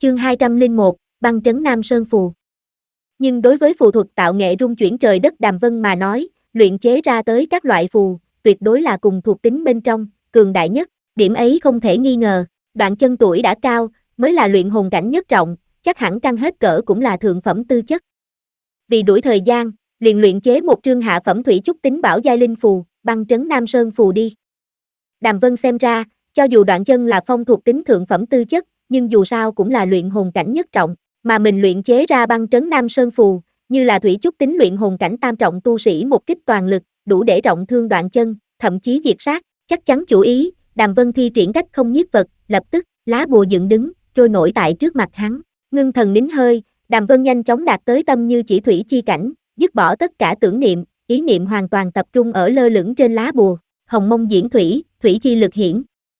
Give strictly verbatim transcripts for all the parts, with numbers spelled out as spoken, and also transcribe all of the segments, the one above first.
Chương hai trăm lẻ một, băng trấn Nam Sơn Phù. Nhưng đối với phù thuật tạo nghệ rung chuyển trời đất Đàm Vân mà nói, luyện chế ra tới các loại phù, tuyệt đối là cùng thuộc tính bên trong, cường đại nhất, điểm ấy không thể nghi ngờ. Đoạn Chân tuổi đã cao, mới là luyện hồn cảnh nhất trọng, chắc hẳn căng hết cỡ cũng là thượng phẩm tư chất. Vì đuổi thời gian, liền luyện chế một trương hạ phẩm thủy trúc tính bảo giai linh phù, băng trấn Nam Sơn Phù đi. Đàm Vân xem ra, cho dù Đoạn Chân là phong thuộc tính thượng phẩm tư chất, nhưng dù sao cũng là luyện hồn cảnh nhất trọng, mà mình luyện chế ra băng trấn Nam Sơn Phù, như là thủy trúc tính luyện hồn cảnh tam trọng tu sĩ một kích toàn lực, đủ để trọng thương Đoạn Chân, thậm chí diệt sát, chắc chắn chủ ý. Đàm Vân thi triển cách không nhiếp vật, lập tức, lá bùa dựng đứng, trôi nổi tại trước mặt hắn. Ngưng thần nín hơi, Đàm Vân nhanh chóng đạt tới tâm như chỉ thủy chi cảnh, dứt bỏ tất cả tưởng niệm, ý niệm hoàn toàn tập trung ở lơ lửng trên lá bùa. Hồng mông diễn thủy, thủy chi lực hiển.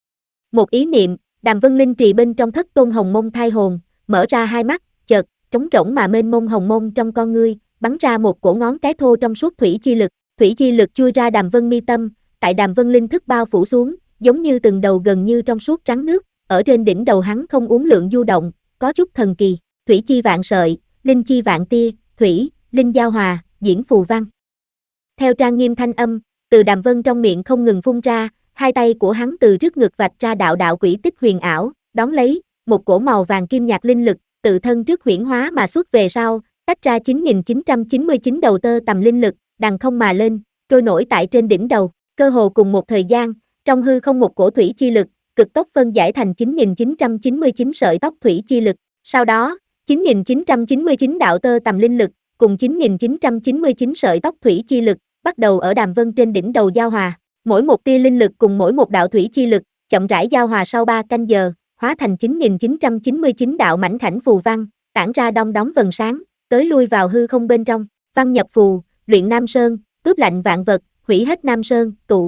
Một ý niệm, Đàm Vân linh trì bên trong thất tôn hồng mông thai hồn, mở ra hai mắt, chợt, trống rỗng mà mênh mông hồng mông trong con ngươi, bắn ra một cổ ngón cái thô trong suốt thủy chi lực, thủy chi lực chui ra Đàm Vân mi tâm, tại Đàm Vân linh thức bao phủ xuống, giống như từng đầu gần như trong suốt trắng nước, ở trên đỉnh đầu hắn không uốn lượn du động, có chút thần kỳ, thủy chi vạn sợi, linh chi vạn tia, thủy, linh giao hòa, diễn phù văn. Theo trang nghiêm thanh âm, từ Đàm Vân trong miệng không ngừng phun ra, hai tay của hắn từ trước ngực vạch ra đạo đạo quỷ tích huyền ảo, đón lấy, một cổ màu vàng kim nhạt linh lực, tự thân trước huyễn hóa mà xuất về sau, tách ra chín nghìn chín trăm chín mươi chín đầu tơ tằm linh lực, đằng không mà lên, trôi nổi tại trên đỉnh đầu, cơ hồ cùng một thời gian, trong hư không một cổ thủy chi lực, cực tốc phân giải thành chín nghìn chín trăm chín mươi chín sợi tóc thủy chi lực, sau đó, chín nghìn chín trăm chín mươi chín đạo tơ tằm linh lực, cùng chín nghìn chín trăm chín mươi chín sợi tóc thủy chi lực, bắt đầu ở Đàm Vân trên đỉnh đầu giao hòa. Mỗi một tia linh lực cùng mỗi một đạo thủy chi lực, chậm rãi giao hòa sau ba canh giờ, hóa thành chín nghìn chín trăm chín mươi chín đạo mảnh khảnh phù văn, tản ra đong đóm vầng sáng, tới lui vào hư không bên trong, văn nhập phù, luyện Nam Sơn, cướp lạnh vạn vật, hủy hết Nam Sơn, tụ.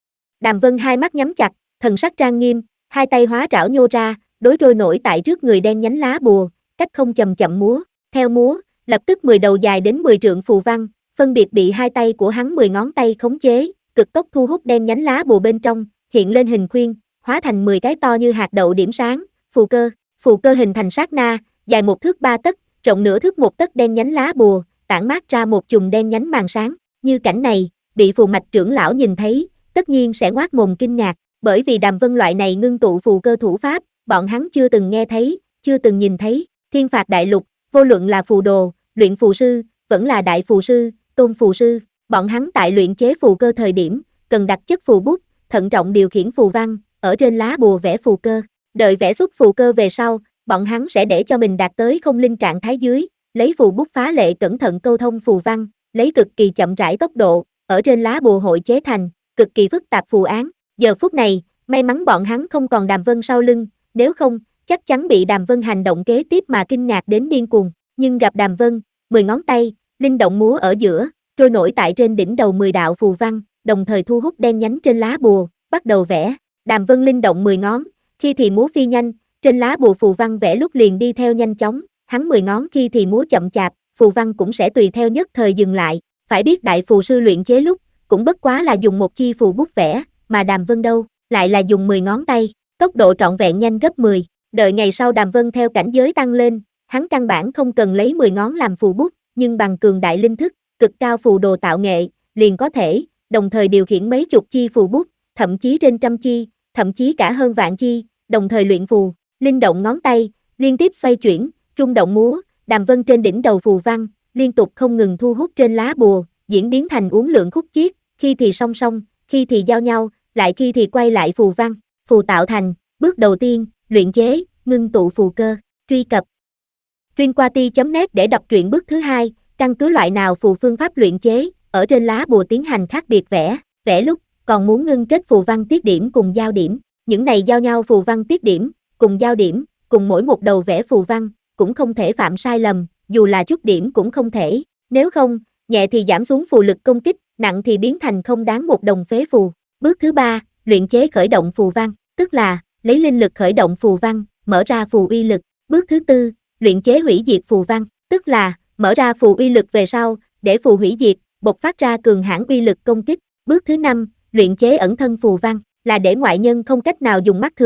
Đàm Vân hai mắt nhắm chặt, thần sắc trang nghiêm, hai tay hóa trảo nhô ra, đối trôi nổi tại trước người đen nhánh lá bùa, cách không chậm chậm múa, theo múa, lập tức mười đầu dài đến mười trượng phù văn, phân biệt bị hai tay của hắn mười ngón tay khống chế, cực tốc thu hút đen nhánh lá bùa bên trong, hiện lên hình khuyên, hóa thành mười cái to như hạt đậu điểm sáng, phù cơ, phù cơ hình thành sát na, dài một thước ba tấc, rộng nửa thước một tấc đen nhánh lá bùa, tản mát ra một chùm đen nhánh màn sáng, như cảnh này, bị phù mạch trưởng lão nhìn thấy, tất nhiên sẽ ngoác mồm kinh ngạc, bởi vì Đàm Vân loại này ngưng tụ phù cơ thủ pháp, bọn hắn chưa từng nghe thấy, chưa từng nhìn thấy, thiên phạt đại lục, vô luận là phù đồ, luyện phù sư, vẫn là đại phù sư, tôn phù sư. Bọn hắn tại luyện chế phù cơ thời điểm, cần đặt chất phù bút, thận trọng điều khiển phù văn, ở trên lá bùa vẽ phù cơ. Đợi vẽ xuất phù cơ về sau, bọn hắn sẽ để cho mình đạt tới không linh trạng thái dưới, lấy phù bút phá lệ cẩn thận câu thông phù văn, lấy cực kỳ chậm rãi tốc độ, ở trên lá bùa hội chế thành, cực kỳ phức tạp phù án. Giờ phút này, may mắn bọn hắn không còn Đàm Vân sau lưng, nếu không, chắc chắn bị Đàm Vân hành động kế tiếp mà kinh ngạc đến điên cuồng. Nhưng gặp Đàm Vân, mười ngón tay, linh động múa ở giữa, trôi nổi tại trên đỉnh đầu mười đạo phù văn, đồng thời thu hút đen nhánh trên lá bùa, bắt đầu vẽ. Đàm Vân linh động mười ngón, khi thì múa phi nhanh, trên lá bùa phù văn vẽ lúc liền đi theo nhanh chóng, hắn mười ngón khi thì múa chậm chạp, phù văn cũng sẽ tùy theo nhất thời dừng lại. Phải biết đại phù sư luyện chế lúc, cũng bất quá là dùng một chi phù bút vẽ, mà Đàm Vân đâu, lại là dùng mười ngón tay, tốc độ trọn vẹn nhanh gấp mười. Đợi ngày sau Đàm Vân theo cảnh giới tăng lên, hắn căn bản không cần lấy mười ngón làm phù bút, nhưng bằng cường đại linh thức, cực cao phù đồ tạo nghệ, liền có thể, đồng thời điều khiển mấy chục chi phù bút, thậm chí trên trăm chi, thậm chí cả hơn vạn chi, đồng thời luyện phù, linh động ngón tay, liên tiếp xoay chuyển, rung động múa, Đàm Vân trên đỉnh đầu phù văn, liên tục không ngừng thu hút trên lá bùa, diễn biến thành uốn lượn khúc chiết, khi thì song song, khi thì giao nhau, lại khi thì quay lại phù văn, phù tạo thành, bước đầu tiên, luyện chế, ngưng tụ phù cơ, truy cập Trinquati chấm net để đọc truyện bước thứ hai, căn cứ loại nào phù phương pháp luyện chế, ở trên lá bùa tiến hành khác biệt vẽ, vẽ lúc, còn muốn ngưng kết phù văn tiết điểm cùng giao điểm, những này giao nhau phù văn tiết điểm, cùng giao điểm, cùng mỗi một đầu vẽ phù văn, cũng không thể phạm sai lầm, dù là chút điểm cũng không thể, nếu không, nhẹ thì giảm xuống phù lực công kích, nặng thì biến thành không đáng một đồng phế phù. Bước thứ ba, luyện chế khởi động phù văn, tức là, lấy linh lực khởi động phù văn, mở ra phù uy lực. Bước thứ tư, luyện chế hủy diệt phù văn, tức là, mở ra phù uy lực về sau, để phù hủy diệt, bộc phát ra cường hãn uy lực công kích. Bước thứ năm, luyện chế ẩn thân phù văn, là để ngoại nhân không cách nào dùng mắt thường,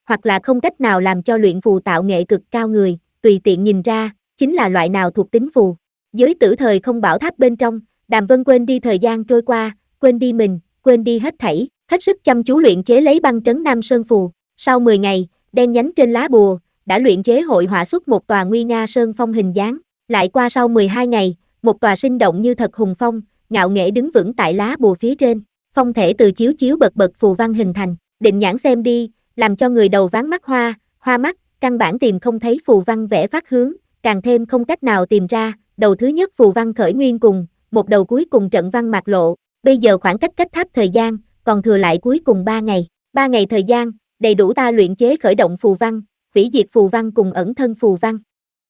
hoặc là không cách nào làm cho luyện phù tạo nghệ cực cao người, tùy tiện nhìn ra, chính là loại nào thuộc tính phù. Giới tử thời không bảo tháp bên trong, Đàm Vân quên đi thời gian trôi qua, quên đi mình, quên đi hết thảy, hết sức chăm chú luyện chế lấy băng trấn Nam Sơn phù. Sau mười ngày, đen nhánh trên lá bùa, đã luyện chế hội họa xuất một tòa nguy nga sơn phong hình dáng. Lại qua sau mười hai ngày, một tòa sinh động như thật hùng phong, ngạo nghễ đứng vững tại lá bùa phía trên. Phong thể từ chiếu chiếu bật bật phù văn hình thành, định nhãn xem đi, làm cho người đầu ván mắt hoa, hoa mắt, căn bản tìm không thấy phù văn vẽ phát hướng, càng thêm không cách nào tìm ra, đầu thứ nhất phù văn khởi nguyên cùng, một đầu cuối cùng trận văn mạc lộ, bây giờ khoảng cách cách tháp thời gian, còn thừa lại cuối cùng ba ngày, ba ngày thời gian, đầy đủ ta luyện chế khởi động phù văn, hủy diệt phù văn cùng ẩn thân phù văn.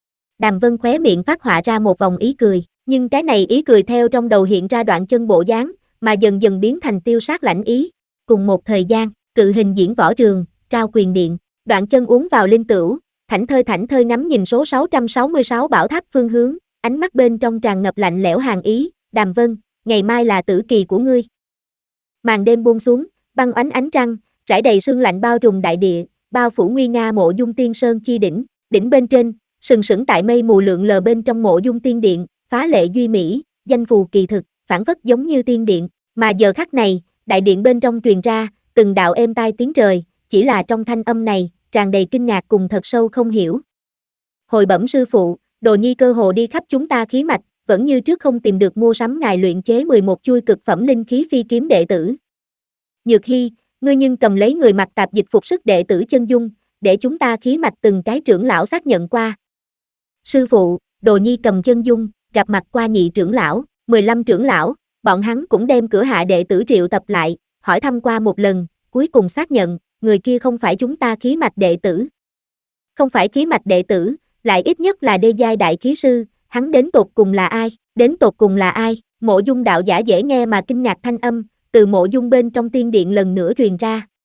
Đàm Vân khóe miệng phát họa ra một vòng ý cười, nhưng cái này ý cười theo trong đầu hiện ra đoạn chân bộ dáng, mà dần dần biến thành tiêu sát lãnh ý. Cùng một thời gian, cự hình diễn võ trường, trao quyền điện, đoạn chân uống vào linh tửu, thảnh thơi thảnh thơi ngắm nhìn số sáu trăm sáu mươi sáu bảo tháp phương hướng, ánh mắt bên trong tràn ngập lạnh lẽo hàn ý. Đàm Vân, ngày mai là tử kỳ của ngươi. Màn đêm buông xuống, băng ánh ánh trăng, rải đầy sương lạnh bao trùm đại địa, bao phủ nguy nga mộ dung tiên sơn chi đỉnh, đỉnh bên trên, sừng sững tại mây mù lượn lờ bên trong mộ dung tiên điện, phá lệ duy mỹ, danh phù kỳ thực, phản phất giống như tiên điện, mà giờ khắc này, đại điện bên trong truyền ra, từng đạo êm tai tiếng trời, chỉ là trong thanh âm này, tràn đầy kinh ngạc cùng thật sâu không hiểu. Hồi bẩm sư phụ, Đồ Nhi cơ hồ đi khắp chúng ta khí mạch, vẫn như trước không tìm được mua sắm ngài luyện chế mười một chuôi cực phẩm linh khí phi kiếm đệ tử. Nhược Hy, ngươi nhưng cầm lấy người mặc tạp dịch phục sức đệ tử chân dung, để chúng ta khí mạch từng cái trưởng lão xác nhận qua. Sư phụ, Đồ Nhi cầm chân dung, gặp mặt qua nhị trưởng lão, mười lăm trưởng lão, bọn hắn cũng đem cửa hạ đệ tử triệu tập lại, hỏi thăm qua một lần, cuối cùng xác nhận, người kia không phải chúng ta khí mạch đệ tử. Không phải khí mạch đệ tử, lại ít nhất là đê giai đại khí sư, hắn đến tột cùng là ai, đến tột cùng là ai, Mộ Dung đạo giả dễ nghe mà kinh ngạc thanh âm, từ mộ dung bên trong tiên điện lần nữa truyền ra,